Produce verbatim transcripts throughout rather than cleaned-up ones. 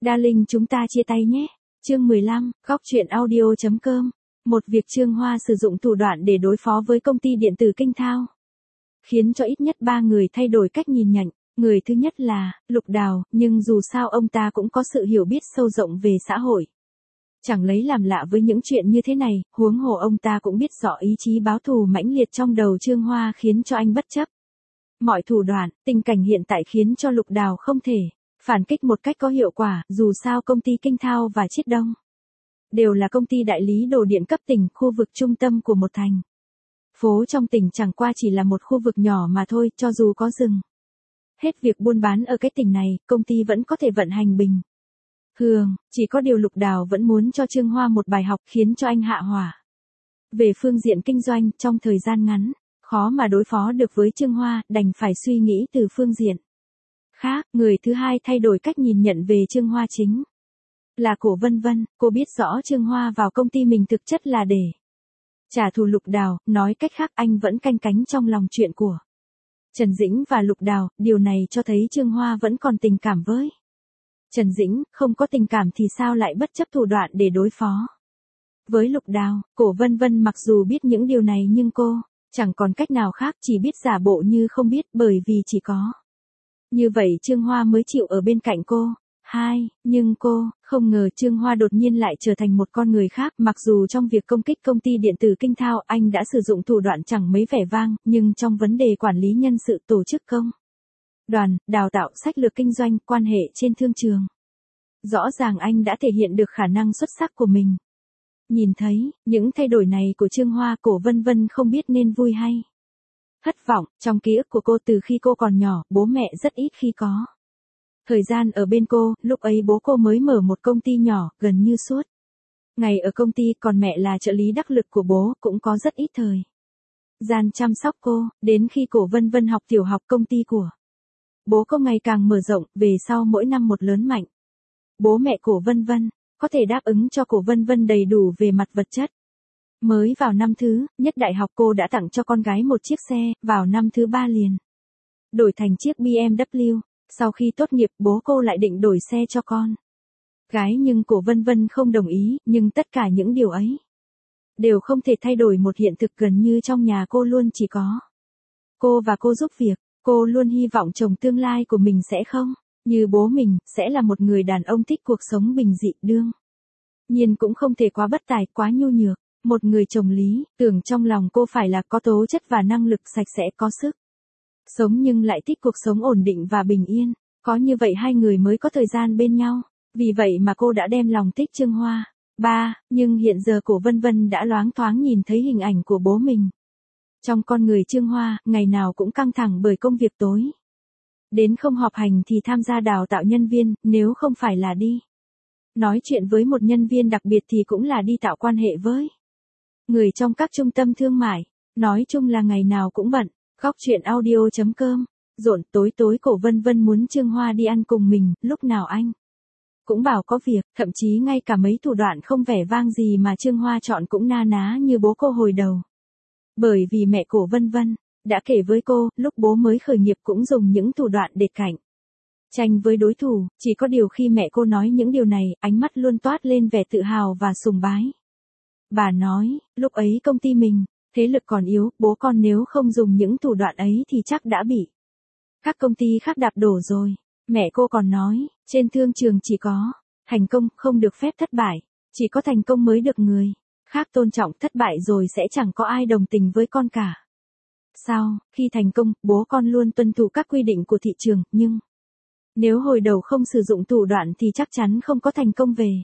Darling chúng ta chia tay nhé. Chương mười lăm, góc truyện audio chấm com. Một việc Trương Hoa sử dụng thủ đoạn để đối phó với công ty điện tử Kinh Thao, khiến cho ít nhất ba người thay đổi cách nhìn nhận. Người thứ nhất là Lục Đào, nhưng dù sao ông ta cũng có sự hiểu biết sâu rộng về xã hội. Chẳng lấy làm lạ với những chuyện như thế này, huống hồ ông ta cũng biết rõ ý chí báo thù mãnh liệt trong đầu Trương Hoa khiến cho anh bất chấp mọi thủ đoạn. Tình cảnh hiện tại khiến cho Lục Đào không thể phản kích một cách có hiệu quả, dù sao công ty Kinh Thao và Chiết Đông đều là công ty đại lý đồ điện cấp tỉnh, khu vực trung tâm của một thành phố trong tỉnh chẳng qua chỉ là một khu vực nhỏ mà thôi. Cho dù có dừng hết việc buôn bán ở cái tỉnh này, công ty vẫn có thể vận hành bình thường. Chỉ có điều Lục Đào vẫn muốn cho Trương Hoa một bài học khiến cho anh hạ hỏa. Về phương diện kinh doanh, trong thời gian ngắn, khó mà đối phó được với Trương Hoa, đành phải suy nghĩ từ phương diện khác. Người thứ hai thay đổi cách nhìn nhận về Trương Hoa chính là Cổ Vân Vân. Cô biết rõ Trương Hoa vào công ty mình thực chất là để trả thù Lục Đào, nói cách khác anh vẫn canh cánh trong lòng chuyện của Trần Dĩnh và Lục Đào. Điều này cho thấy Trương Hoa vẫn còn tình cảm với Trần Dĩnh. Không có tình cảm thì sao lại bất chấp thủ đoạn để đối phó với Lục Đào. Cổ Vân Vân mặc dù biết những điều này nhưng cô chẳng còn cách nào khác, chỉ biết giả bộ như không biết, bởi vì chỉ có như vậy Trương Hoa mới chịu ở bên cạnh cô. Hai, nhưng cô không ngờ Trương Hoa đột nhiên lại trở thành một con người khác. Mặc dù trong việc công kích công ty điện tử Kinh Thao anh đã sử dụng thủ đoạn chẳng mấy vẻ vang, nhưng trong vấn đề quản lý nhân sự, tổ chức công đoàn, đào tạo, sách lược kinh doanh, quan hệ trên thương trường, rõ ràng anh đã thể hiện được khả năng xuất sắc của mình. Nhìn thấy những thay đổi này của Trương Hoa, Cổ Vân Vân không biết nên vui hay thất vọng. Trong ký ức của cô, từ khi cô còn nhỏ, bố mẹ rất ít khi có thời gian ở bên cô. Lúc ấy bố cô mới mở một công ty nhỏ, gần như suốt ngày ở công ty, còn mẹ là trợ lý đắc lực của bố, cũng có rất ít thời gian chăm sóc cô. Đến khi Cổ Vân Vân học tiểu học, công ty của bố cô ngày càng mở rộng, về sau mỗi năm một lớn mạnh. Bố mẹ Cổ Vân Vân có thể đáp ứng cho Cổ Vân Vân đầy đủ về mặt vật chất. Mới vào năm thứ nhất đại học, cô đã tặng cho con gái một chiếc xe, vào năm thứ ba liền đổi thành chiếc bê em vê. Sau khi tốt nghiệp, bố cô lại định đổi xe cho con gái, nhưng Cổ Vân Vân không đồng ý. Nhưng tất cả những điều ấy đều không thể thay đổi một hiện thực gần như trong nhà cô luôn chỉ có cô và cô giúp việc. Cô luôn hy vọng chồng tương lai của mình sẽ không như bố mình, sẽ là một người đàn ông thích cuộc sống bình dị. Đương nhiên cũng không thể quá bất tài, quá nhu nhược. Một người chồng lý tưởng trong lòng cô phải là có tố chất và năng lực, sạch sẽ, có sức sống nhưng lại thích cuộc sống ổn định và bình yên. Có như vậy hai người mới có thời gian bên nhau. Vì vậy mà cô đã đem lòng thích Trương Hoa. Ba, nhưng hiện giờ Cổ Vân Vân đã loáng thoáng nhìn thấy hình ảnh của bố mình trong con người Trương Hoa, ngày nào cũng căng thẳng bởi công việc, tối đến không họp hành thì tham gia đào tạo nhân viên, nếu không phải là đi nói chuyện với một nhân viên đặc biệt thì cũng là đi tạo quan hệ với người trong các trung tâm thương mại. Nói chung là ngày nào cũng bận. Góc truyện audio chấm com. Rộn tối tối Cổ Vân Vân muốn Trương Hoa đi ăn cùng mình, lúc nào anh cũng bảo có việc, thậm chí ngay cả mấy thủ đoạn không vẻ vang gì mà Trương Hoa chọn cũng na ná như bố cô hồi đầu. Bởi vì mẹ Cổ Vân Vân đã kể với cô, lúc bố mới khởi nghiệp cũng dùng những thủ đoạn để cạnh tranh với đối thủ. Chỉ có điều khi mẹ cô nói những điều này, ánh mắt luôn toát lên vẻ tự hào và sùng bái. Bà nói, lúc ấy công ty mình thế lực còn yếu, bố con nếu không dùng những thủ đoạn ấy thì chắc đã bị các công ty khác đạp đổ rồi. Mẹ cô còn nói, trên thương trường chỉ có thành công, không được phép thất bại. Chỉ có thành công mới được người khác tôn trọng, thất bại rồi sẽ chẳng có ai đồng tình với con cả. Sau khi thành công, bố con luôn tuân thủ các quy định của thị trường, nhưng nếu hồi đầu không sử dụng thủ đoạn thì chắc chắn không có thành công về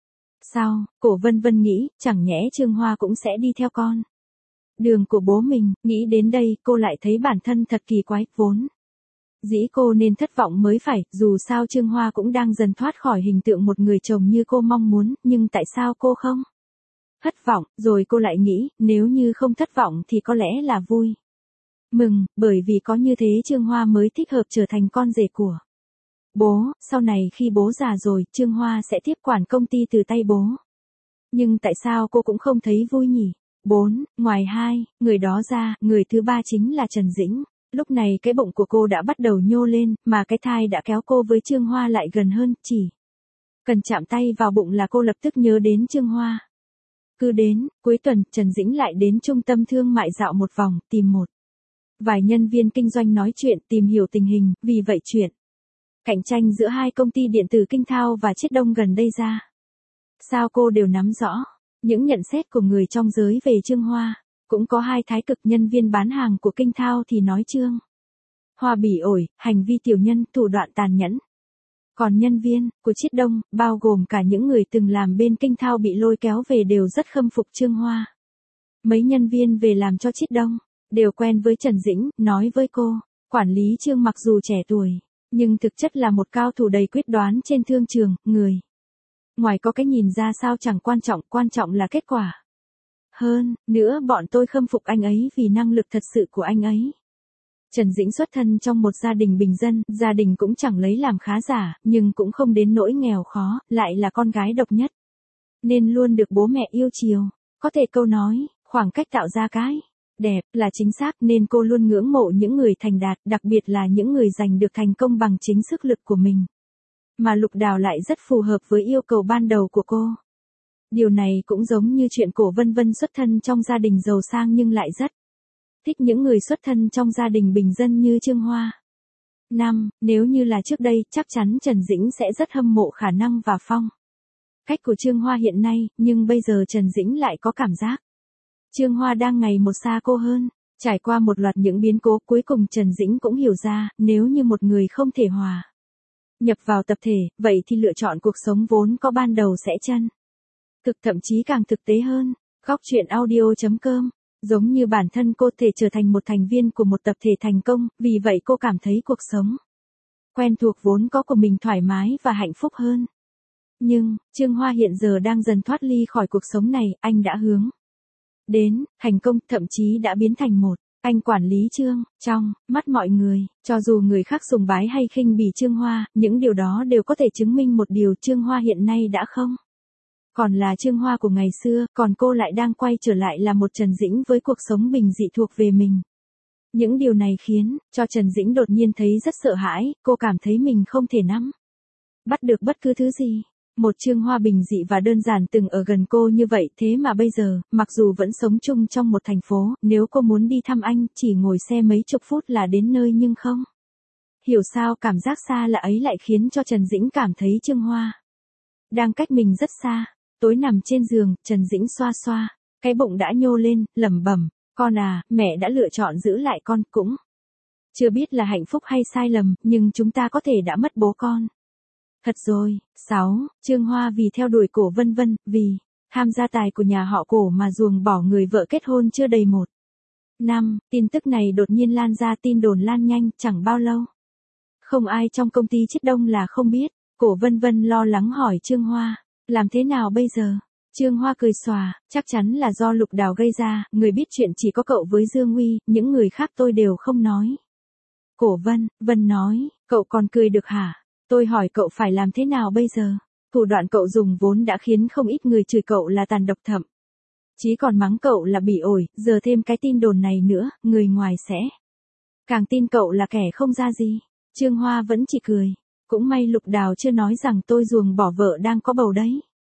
sau. Cổ Vân Vân nghĩ, chẳng nhẽ Trương Hoa cũng sẽ đi theo con đường của bố mình. Nghĩ đến đây, cô lại thấy bản thân thật kỳ quái. Vốn dĩ cô nên thất vọng mới phải, dù sao Trương Hoa cũng đang dần thoát khỏi hình tượng một người chồng như cô mong muốn, nhưng tại sao cô không thất vọng? Rồi cô lại nghĩ, nếu như không thất vọng thì có lẽ là vui mừng, bởi vì có như thế Trương Hoa mới thích hợp trở thành con rể của bố. Sau này khi bố già rồi, Trương Hoa sẽ tiếp quản công ty từ tay bố. Nhưng tại sao cô cũng không thấy vui nhỉ? Bốn, ngoài hai người đó ra, người thứ ba chính là Trần Dĩnh. Lúc này cái bụng của cô đã bắt đầu nhô lên, mà cái thai đã kéo cô với Trương Hoa lại gần hơn. Chỉ Cần chạm tay vào bụng là cô lập tức nhớ đến Trương Hoa. Cứ đến, cuối tuần, Trần Dĩnh lại đến trung tâm thương mại dạo một vòng, tìm một vài nhân viên kinh doanh nói chuyện, tìm hiểu tình hình, vì vậy chuyện cạnh tranh giữa hai công ty điện tử Kinh Thao và Chiết Đông gần đây ra sao cô đều nắm rõ. Những nhận xét của người trong giới về Trương Hoa, cũng có hai thái cực. Nhân viên bán hàng của Kinh Thao thì nói Trương Hoa bỉ ổi, hành vi tiểu nhân, thủ đoạn tàn nhẫn. Còn nhân viên của Chiết Đông, bao gồm cả những người từng làm bên Kinh Thao bị lôi kéo về đều rất khâm phục Trương Hoa. Mấy nhân viên về làm cho Chiết Đông, đều quen với Trần Dĩnh, nói với cô, quản lý Trương mặc dù trẻ tuổi, nhưng thực chất là một cao thủ đầy quyết đoán trên thương trường, người ngoài có cái nhìn ra sao chẳng quan trọng, quan trọng là kết quả. Hơn nữa bọn tôi khâm phục anh ấy vì năng lực thật sự của anh ấy. Trần Dĩnh xuất thân trong một gia đình bình dân, gia đình cũng chẳng lấy làm khá giả, nhưng cũng không đến nỗi nghèo khó, lại là con gái độc nhất. Nên luôn được bố mẹ yêu chiều. Có thể câu nói, khoảng cách tạo ra cái đẹp là chính xác, nên cô luôn ngưỡng mộ những người thành đạt, đặc biệt là những người giành được thành công bằng chính sức lực của mình. Mà Lục Đào lại rất phù hợp với yêu cầu ban đầu của cô. Điều này cũng giống như chuyện Cổ Vân Vân xuất thân trong gia đình giàu sang nhưng lại rất thích những người xuất thân trong gia đình bình dân như Trương Hoa. Năm, nếu như là trước đây, chắc chắn Trần Dĩnh sẽ rất hâm mộ khả năng và phong cách của Trương Hoa hiện nay, nhưng bây giờ Trần Dĩnh lại có cảm giác Trương Hoa đang ngày một xa cô hơn. Trải qua một loạt những biến cố, cuối cùng Trần Dĩnh cũng hiểu ra, nếu như một người không thể hòa nhập vào tập thể, vậy thì lựa chọn cuộc sống vốn có ban đầu sẽ chân thực, thậm chí càng thực tế hơn. Góc truyện audio chấm com. Giống như bản thân cô thể trở thành một thành viên của một tập thể thành công, vì vậy cô cảm thấy cuộc sống quen thuộc vốn có của mình thoải mái và hạnh phúc hơn. Nhưng, Trương Hoa hiện giờ đang dần thoát ly khỏi cuộc sống này, anh đã hướng đến thành công, thậm chí đã biến thành một anh quản lý Trương. Trong mắt mọi người, cho dù người khác sùng bái hay khinh bỉ Trương Hoa, những điều đó đều có thể chứng minh một điều, Trương Hoa hiện nay đã không còn là Trương Hoa của ngày xưa, còn cô lại đang quay trở lại là một Trần Dĩnh với cuộc sống bình dị thuộc về mình. Những điều này khiến cho Trần Dĩnh đột nhiên thấy rất sợ hãi, cô cảm thấy mình không thể nắm bắt được bất cứ thứ gì. Một Trương Hoa bình dị và đơn giản từng ở gần cô như vậy, thế mà bây giờ, mặc dù vẫn sống chung trong một thành phố, nếu cô muốn đi thăm anh, chỉ ngồi xe mấy chục phút là đến nơi, nhưng không hiểu sao cảm giác xa lạ ấy lại khiến cho Trần Dĩnh cảm thấy Trương Hoa đang cách mình rất xa. Tối nằm trên giường, Trần Dĩnh xoa xoa cái bụng đã nhô lên, lẩm bẩm, con à, mẹ đã lựa chọn giữ lại con, cũng chưa biết là hạnh phúc hay sai lầm, nhưng chúng ta có thể đã mất bố con thật rồi. Sáu, Trương Hoa vì theo đuổi Cổ Vân Vân, vì tham gia tài của nhà họ Cổ mà ruồng bỏ người vợ kết hôn chưa đầy một năm. Tin tức này đột nhiên lan ra, tin đồn lan nhanh, chẳng bao lâu. Không ai trong công ty Chiết Đông là không biết. Cổ Vân Vân lo lắng hỏi Trương Hoa, làm thế nào bây giờ? Trương Hoa cười xòa, chắc chắn là do Lục Đào gây ra, người biết chuyện chỉ có cậu với Dương Uy, những người khác tôi đều không nói. Cổ Vân Vân nói, cậu còn cười được hả? Tôi hỏi cậu phải làm thế nào bây giờ? Thủ đoạn cậu dùng vốn đã khiến không ít người chửi cậu là tàn độc, thậm chí còn mắng cậu là bỉ ổi, giờ thêm cái tin đồn này nữa, người ngoài sẽ càng tin cậu là kẻ không ra gì. Trương Hoa vẫn chỉ cười. Cũng may Lục Đào chưa nói rằng tôi ruồng bỏ vợ đang có bầu đấy.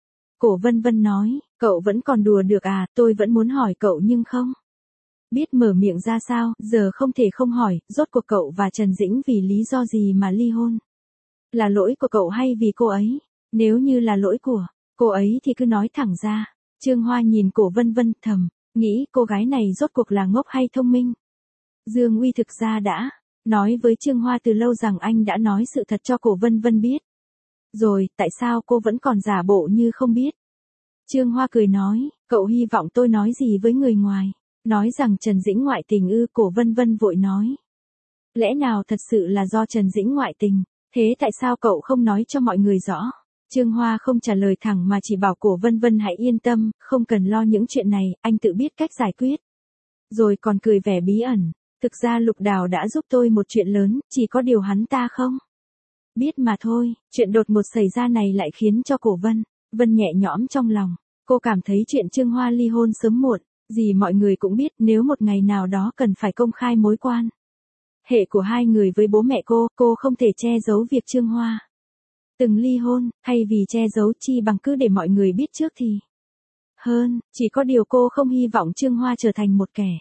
Cổ Vân Vân nói, cậu vẫn còn đùa được à, tôi vẫn muốn hỏi cậu nhưng không biết mở miệng ra sao, giờ không thể không hỏi, rốt cuộc cậu và Trần Dĩnh vì lý do gì mà ly hôn? Là lỗi của cậu hay vì cô ấy? Nếu như là lỗi của cô ấy thì cứ nói thẳng ra. Trương Hoa nhìn Cổ Vân Vân, thầm nghĩ cô gái này rốt cuộc là ngốc hay thông minh. Dương Uy thực ra đã nói với Trương Hoa từ lâu rằng anh đã nói sự thật cho Cổ Vân Vân biết. Rồi, tại sao cô vẫn còn giả bộ như không biết? Trương Hoa cười nói, cậu hy vọng tôi nói gì với người ngoài? Nói rằng Trần Dĩnh ngoại tình ư? Cổ Vân Vân vội nói. Lẽ nào thật sự là do Trần Dĩnh ngoại tình? Thế tại sao cậu không nói cho mọi người rõ? Trương Hoa không trả lời thẳng mà chỉ bảo Cổ Vân Vân hãy yên tâm, không cần lo những chuyện này, anh tự biết cách giải quyết. Rồi còn cười vẻ bí ẩn. Thực ra Lục Đào đã giúp tôi một chuyện lớn, chỉ có điều hắn ta không biết mà thôi. Chuyện đột ngột xảy ra này lại khiến cho Cổ Vân Vân nhẹ nhõm trong lòng. Cô cảm thấy chuyện Trương Hoa ly hôn sớm muộn gì mọi người cũng biết, nếu một ngày nào đó cần phải công khai mối quan hệ của hai người với bố mẹ cô, cô không thể che giấu việc Trương Hoa từng ly hôn, thay vì che giấu chi bằng cứ để mọi người biết trước thì hơn, chỉ có điều cô không hy vọng Trương Hoa trở thành một kẻ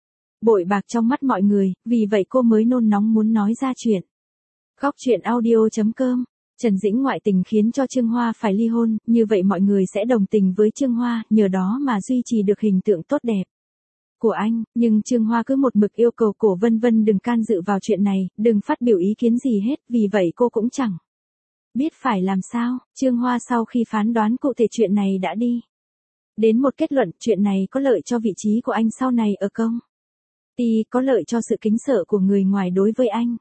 bội bạc trong mắt mọi người, vì vậy cô mới nôn nóng muốn nói ra chuyện. Góc truyện audio.com. Trần Dĩnh ngoại tình khiến cho Trương Hoa phải ly hôn, như vậy mọi người sẽ đồng tình với Trương Hoa, nhờ đó mà duy trì được hình tượng tốt đẹp của anh, nhưng Trương Hoa cứ một mực yêu cầu Cổ Vân Vân đừng can dự vào chuyện này, đừng phát biểu ý kiến gì hết, vì vậy cô cũng chẳng biết phải làm sao. Trương Hoa sau khi phán đoán cụ thể chuyện này đã đi đến một kết luận, chuyện này có lợi cho vị trí của anh sau này ở công ty, có lợi cho sự kính sợ của người ngoài đối với anh.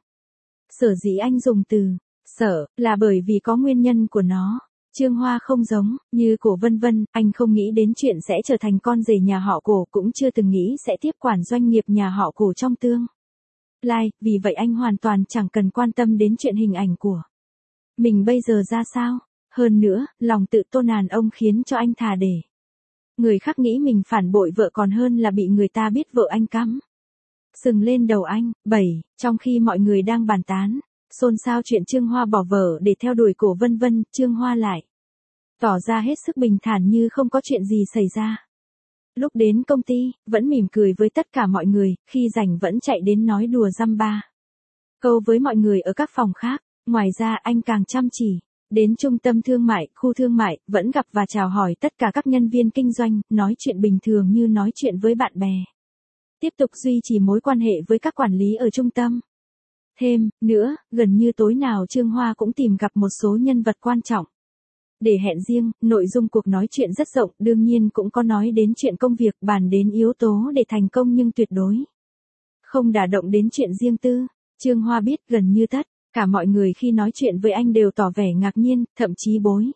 Sở dĩ anh dùng từ sợ là bởi vì có nguyên nhân của nó. Trương Hoa không giống như Cổ Vân Vân, anh không nghĩ đến chuyện sẽ trở thành con rể nhà họ Cổ, cũng chưa từng nghĩ sẽ tiếp quản doanh nghiệp nhà họ Cổ trong tương lai, vì vậy anh hoàn toàn chẳng cần quan tâm đến chuyện hình ảnh của mình bây giờ ra sao. Hơn nữa, lòng tự tôn đàn ông khiến cho anh thà để người khác nghĩ mình phản bội vợ còn hơn là bị người ta biết vợ anh cắm sừng lên đầu anh. bảy. Trong khi mọi người đang bàn tán xôn xao chuyện Trương Hoa bỏ vợ để theo đuổi Cổ Vân Vân, Trương Hoa lại tỏ ra hết sức bình thản như không có chuyện gì xảy ra. Lúc đến công ty, vẫn mỉm cười với tất cả mọi người, khi rảnh vẫn chạy đến nói đùa dăm ba câu với mọi người ở các phòng khác. Ngoài ra anh càng chăm chỉ đến trung tâm thương mại, khu thương mại, vẫn gặp và chào hỏi tất cả các nhân viên kinh doanh, nói chuyện bình thường như nói chuyện với bạn bè. Tiếp tục duy trì mối quan hệ với các quản lý ở trung tâm. Thêm nữa, gần như tối nào Trương Hoa cũng tìm gặp một số nhân vật quan trọng để hẹn riêng. Nội dung cuộc nói chuyện rất rộng, đương nhiên cũng có nói đến chuyện công việc, bàn đến yếu tố để thành công, nhưng tuyệt đối không đả động đến chuyện riêng tư. Trương Hoa biết gần như tất cả mọi người khi nói chuyện với anh đều tỏ vẻ ngạc nhiên, thậm chí bối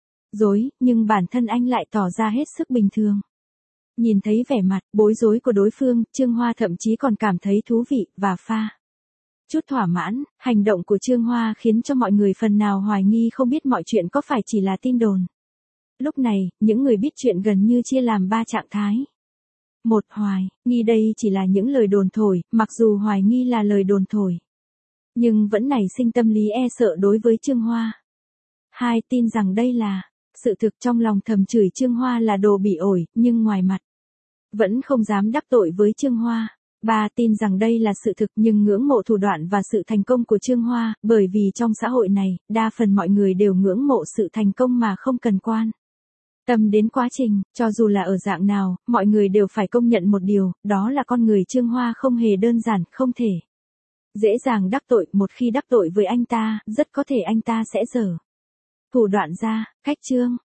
rối, nhưng bản thân anh lại tỏ ra hết sức bình thường. Nhìn thấy vẻ mặt bối rối của đối phương, Trương Hoa thậm chí còn cảm thấy thú vị và pha chút thỏa mãn. Hành động của Trương Hoa khiến cho mọi người phần nào hoài nghi không biết mọi chuyện có phải chỉ là tin đồn. Lúc này, những người biết chuyện gần như chia làm ba trạng thái. Một, hoài nghi đây chỉ là những lời đồn thổi, mặc dù hoài nghi là lời đồn thổi, nhưng vẫn nảy sinh tâm lý e sợ đối với Trương Hoa. Hai, tin rằng đây là sự thực, trong lòng thầm chửi Trương Hoa là đồ bị ổi, nhưng ngoài mặt vẫn không dám đắc tội với Trương Hoa. Ba, tin rằng đây là sự thực nhưng ngưỡng mộ thủ đoạn và sự thành công của Trương Hoa, bởi vì trong xã hội này, đa phần mọi người đều ngưỡng mộ sự thành công mà không cần quan tâm đến quá trình, cho dù là ở dạng nào, mọi người đều phải công nhận một điều, đó là con người Trương Hoa không hề đơn giản, không thể dễ dàng đắc tội. Một khi đắc tội với anh ta, rất có thể anh ta sẽ giở thủ đoạn ra. Cách Trương